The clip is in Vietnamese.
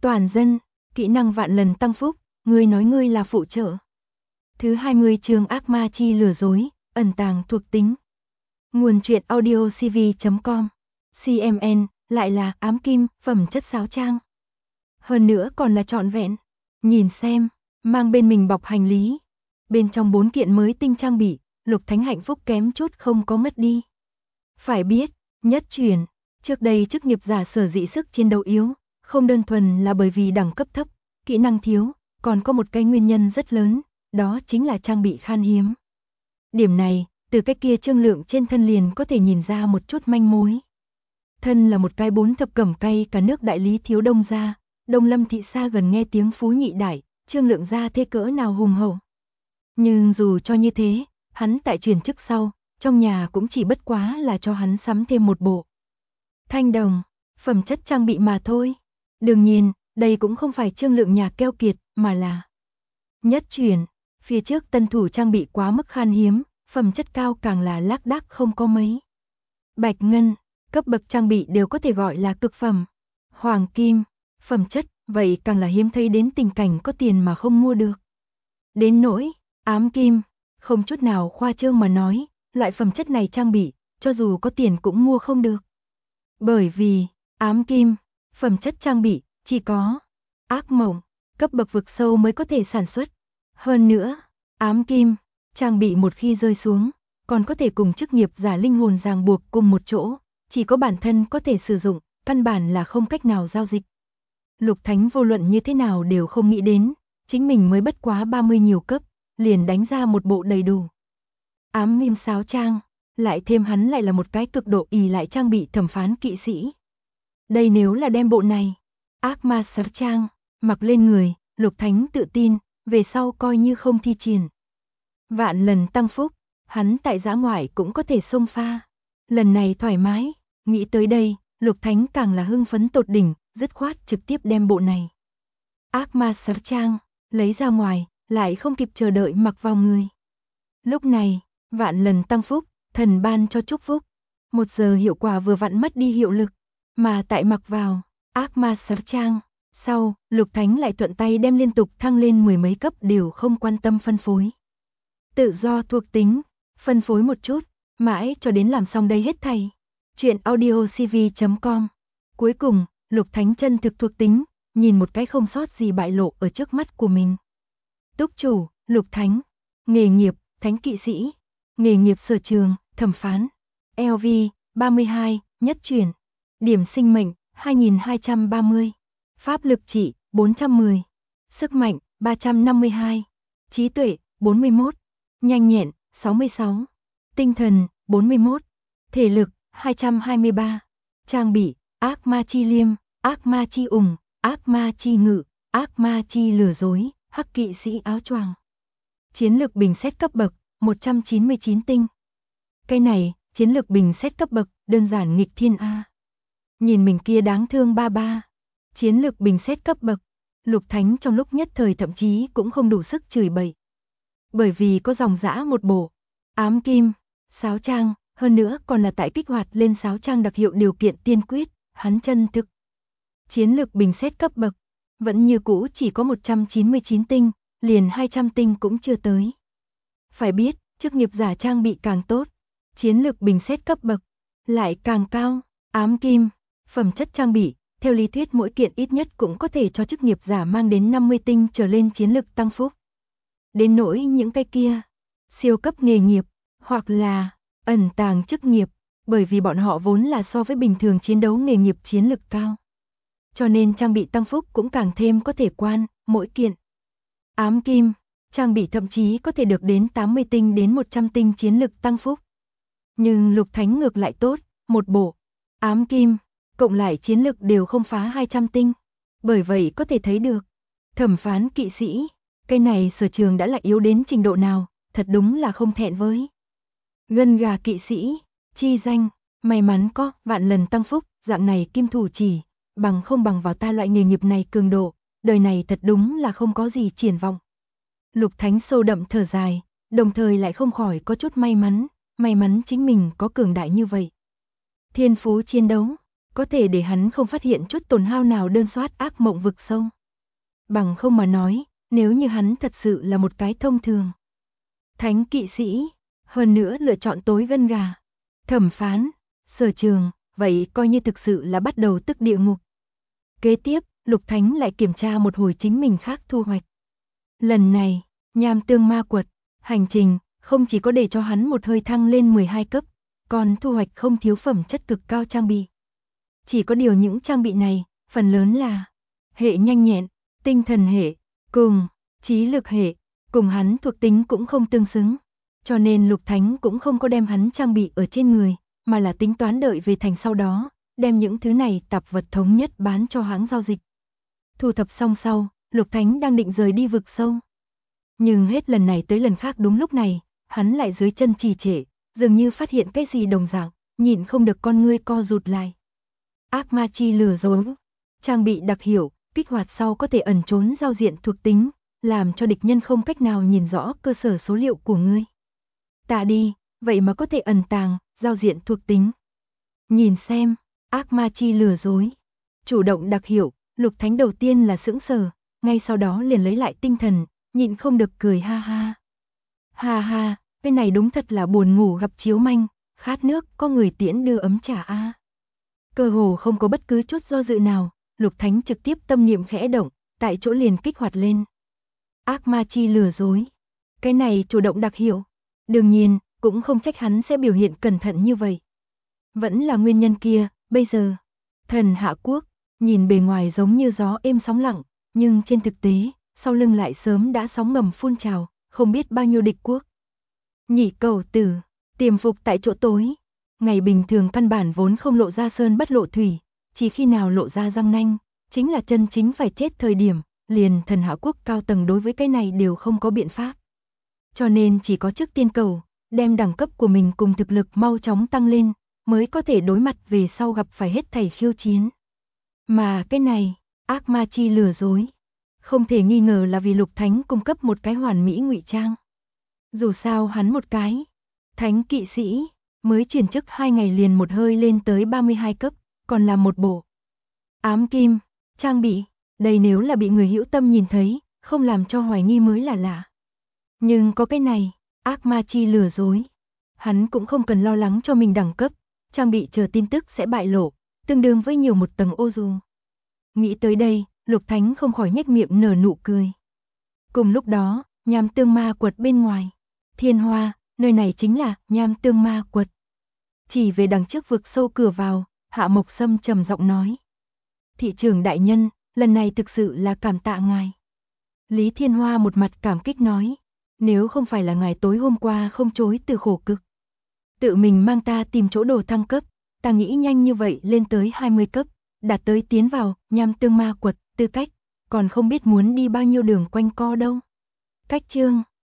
Toàn dân, kỹ năng vạn lần tăng phúc, ngươi nói ngươi là phụ trợ. Thứ 20 chương ác ma chi lừa dối, ẩn tàng thuộc tính. Nguồn truyện audio cv.com. CMN, lại là ám kim, phẩm chất sáo trang. Hơn nữa còn là trọn vẹn. Nhìn xem, mang bên mình bọc hành lý. Bên trong 4 kiện mới tinh trang bị, Lục Thánh hạnh phúc kém chút không có mất đi. Phải biết, nhất truyền, trước đây chức nghiệp giả sở dĩ sức chiến đấu yếu, không đơn thuần là bởi vì đẳng cấp thấp, kỹ năng thiếu, còn có một cái nguyên nhân rất lớn, đó chính là trang bị khan hiếm. Điểm này, từ cái kia trương lượng trên thân liền có thể nhìn ra một chút manh mối. Thân là một cái 4 thập cẩm cay cả nước đại lý thiếu đông gia, Đông Lâm thị xa gần nghe tiếng phú nhị đại, trương lượng gia thế cỡ nào hùng hậu. Nhưng dù cho như thế, hắn tại chuyển chức sau, trong nhà cũng chỉ bất quá là cho hắn sắm thêm một bộ thanh đồng, phẩm chất trang bị mà thôi. Đương nhiên, đây cũng không phải trương lượng nhà keo kiệt, mà là nhất truyền, phía trước tân thủ trang bị quá mức khan hiếm, phẩm chất cao càng là lác đác không có mấy. Bạch ngân, cấp bậc trang bị đều có thể gọi là cực phẩm. Hoàng kim, phẩm chất, vậy càng là hiếm thấy đến tình cảnh có tiền mà không mua được. Đến nỗi, ám kim, không chút nào khoa trương mà nói, loại phẩm chất này trang bị, cho dù có tiền cũng mua không được. Bởi vì, ám kim, phẩm chất trang bị, chỉ có ác mộng, cấp bậc vực sâu mới có thể sản xuất. Hơn nữa, ám kim, trang bị một khi rơi xuống, còn có thể cùng chức nghiệp giả linh hồn ràng buộc cùng một chỗ, chỉ có bản thân có thể sử dụng, căn bản là không cách nào giao dịch. Lục Thánh vô luận như thế nào đều không nghĩ đến, chính mình mới bất quá 30 nhiều cấp, liền đánh ra một bộ đầy đủ ám kim sáo trang, lại thêm hắn lại là một cái cực độ ỷ lại trang bị thẩm phán kỵ sĩ. Đây nếu là đem bộ này, ác ma sáo trang, mặc lên người, Lục Thánh tự tin, về sau coi như không thi triển. Vạn lần tăng phúc, hắn tại giã ngoại cũng có thể xông pha. Lần này thoải mái, nghĩ tới đây, Lục Thánh càng là hưng phấn tột đỉnh, dứt khoát trực tiếp đem bộ này ác ma sáo trang, lấy ra ngoài, lại không kịp chờ đợi mặc vào người. Lúc này, vạn lần tăng phúc, thần ban cho chúc phúc. 1 giờ hiệu quả vừa vặn mất đi hiệu lực, mà tại mặc vào ác ma sáo trang, sau, Lục Thánh lại thuận tay đem liên tục thăng lên 10 mấy cấp đều không quan tâm phân phối. Tự do thuộc tính, phân phối một chút, mãi cho đến làm xong đây hết thảy. Chuyện audio cv.com. Cuối cùng, Lục Thánh chân thực thuộc tính, nhìn một cái không sót gì bại lộ ở trước mắt của mình. Túc chủ, Lục Thánh. Nghề nghiệp, Thánh kỵ sĩ. Nghề nghiệp sở trường, thẩm phán. LV, 32, nhất truyền. Điểm sinh mệnh, 2230. Pháp lực trị, 410. Sức mạnh, 352. Trí tuệ, 41. Nhanh nhẹn, 66. Tinh thần, 41. Thể lực, 223. Trang bị, ác ma chi liêm, ác ma chi ủng, ác ma chi ngự, ác ma chi lừa dối, hắc kỵ sĩ áo choàng. Chiến lược bình xét cấp bậc, 199 tinh. Cái này, chiến lược bình xét cấp bậc, đơn giản nghịch thiên A. Nhìn mình kia đáng thương ba ba. Chiến lược bình xét cấp bậc, Lục Thánh trong lúc nhất thời thậm chí cũng không đủ sức chửi bậy. Bởi vì có dòng dã một bộ ám kim, sáo trang, hơn nữa còn là tại kích hoạt lên sáo trang đặc hiệu điều kiện tiên quyết, hắn chân thực. Chiến lược bình xét cấp bậc, vẫn như cũ chỉ có 199 tinh, liền 200 tinh cũng chưa tới. Phải biết, chức nghiệp giả trang bị càng tốt, chiến lược bình xét cấp bậc lại càng cao. Ám kim, phẩm chất trang bị, theo lý thuyết mỗi kiện ít nhất cũng có thể cho chức nghiệp giả mang đến 50 tinh trở lên chiến lược tăng phúc. Đến nỗi những cái kia, siêu cấp nghề nghiệp, hoặc là ẩn tàng chức nghiệp, bởi vì bọn họ vốn là so với bình thường chiến đấu nghề nghiệp chiến lực cao. Cho nên trang bị tăng phúc cũng càng thêm có thể quan, mỗi kiện. Ám kim, trang bị thậm chí có thể được đến 80 tinh đến 100 tinh chiến lực tăng phúc. Nhưng Lục Thánh ngược lại tốt, một bộ ám kim, cộng lại chiến lực đều không phá 200 tinh. Bởi vậy có thể thấy được, thẩm phán kỵ sĩ, cái này sở trường đã là yếu đến trình độ nào, thật đúng là không thẹn với. Gân gà kỵ sĩ, chi danh, may mắn có vạn lần tăng phúc, dạng này kim thủ chỉ, bằng không bằng vào ta loại nghề nghiệp này cường độ, đời này thật đúng là không có gì triển vọng. Lục Thánh sâu đậm thở dài, đồng thời lại không khỏi có chút may mắn chính mình có cường đại như vậy. Thiên phú chiến đấu, có thể để hắn không phát hiện chút tổn hao nào đơn soát ác mộng vực sâu. Bằng không mà nói, nếu như hắn thật sự là một cái thông thường thánh kỵ sĩ, hơn nữa lựa chọn tối gân gà, thẩm phán, sở trường, vậy coi như thực sự là bắt đầu tức địa ngục. Kế tiếp, Lục Thánh lại kiểm tra một hồi chính mình khác thu hoạch. Lần này, nham tương ma quật, hành trình, không chỉ có để cho hắn một hơi thăng lên 12 cấp, còn thu hoạch không thiếu phẩm chất cực cao trang bị. Chỉ có điều những trang bị này, phần lớn là hệ nhanh nhẹn, tinh thần hệ, cùng trí lực hệ, cùng hắn thuộc tính cũng không tương xứng. Cho nên Lục Thánh cũng không có đem hắn trang bị ở trên người, mà là tính toán đợi về thành sau đó, đem những thứ này tạp vật thống nhất bán cho hãng giao dịch. Thu thập xong sau, Lục Thánh đang định rời đi vực sâu. Nhưng hết lần này tới lần khác đúng lúc này, hắn lại dưới chân trì trệ, dường như phát hiện cái gì đồng dạng, nhịn không được con ngươi co rụt lại. Ác ma chi lừa dối, trang bị đặc hiệu, kích hoạt sau có thể ẩn trốn giao diện thuộc tính, làm cho địch nhân không cách nào nhìn rõ cơ sở số liệu của ngươi. Tạ đi, vậy mà có thể ẩn tàng, giao diện thuộc tính. Nhìn xem, ác ma chi lừa dối. Chủ động đặc hiệu, Lục Thánh đầu tiên là sững sờ, ngay sau đó liền lấy lại tinh thần, nhịn không được cười ha ha. Ha ha, bên này đúng thật là buồn ngủ gặp chiếu manh, khát nước có người tiễn đưa ấm trà a. Cơ hồ không có bất cứ chút do dự nào, Lục Thánh trực tiếp tâm niệm khẽ động, tại chỗ liền kích hoạt lên. Ác ma chi lừa dối. Cái này chủ động đặc hiệu. Đương nhiên, cũng không trách hắn sẽ biểu hiện cẩn thận như vậy. Vẫn là nguyên nhân kia, bây giờ. Thần Hạ Quốc, nhìn bề ngoài giống như gió êm sóng lặng, nhưng trên thực tế, sau lưng lại sớm đã sóng ngầm phun trào, không biết bao nhiêu địch quốc. Nhị cầu tử, tiềm phục tại chỗ tối. Ngày bình thường căn bản vốn không lộ ra sơn bất lộ thủy, chỉ khi nào lộ ra răng nanh, chính là chân chính phải chết thời điểm, liền Thần Hạ Quốc cao tầng đối với cái này đều không có biện pháp. Cho nên chỉ có trước tiên cầu, đem đẳng cấp của mình cùng thực lực mau chóng tăng lên, mới có thể đối mặt về sau gặp phải hết thảy khiêu chiến. Mà cái này, ác ma chi lừa dối, không thể nghi ngờ là vì Lục Thánh cung cấp một cái hoàn mỹ ngụy trang. Dù sao hắn một cái thánh kỵ sĩ, mới chuyển chức 2 ngày liền một hơi lên tới 32 cấp, còn là một bộ ám kim, trang bị, đây nếu là bị người hữu tâm nhìn thấy, không làm cho hoài nghi mới là lạ. Nhưng có cái này, ác ma chi lừa dối, hắn cũng không cần lo lắng cho mình đẳng cấp, trang bị chờ tin tức sẽ bại lộ, tương đương với nhiều một tầng ô dù. Nghĩ tới đây, Lục Thánh không khỏi nhếch miệng nở nụ cười. Cùng lúc đó, nham tương ma quật bên ngoài, Thiên Hoa, nơi này chính là nham tương ma quật. Chỉ về đằng trước vực sâu cửa vào, Hạ Mộc Sâm trầm giọng nói. Thị trưởng đại nhân, lần này thực sự là cảm tạ ngài. Lý Thiên Hoa một mặt cảm kích nói, nếu không phải là ngài tối hôm qua không chối từ khổ cực, tự mình mang ta tìm chỗ đồ thăng cấp, ta nghĩ nhanh như vậy lên tới 20 cấp, đạt tới tiến vào nham tương ma quật tư cách, còn không biết muốn đi bao nhiêu đường quanh co đâu. Cách chương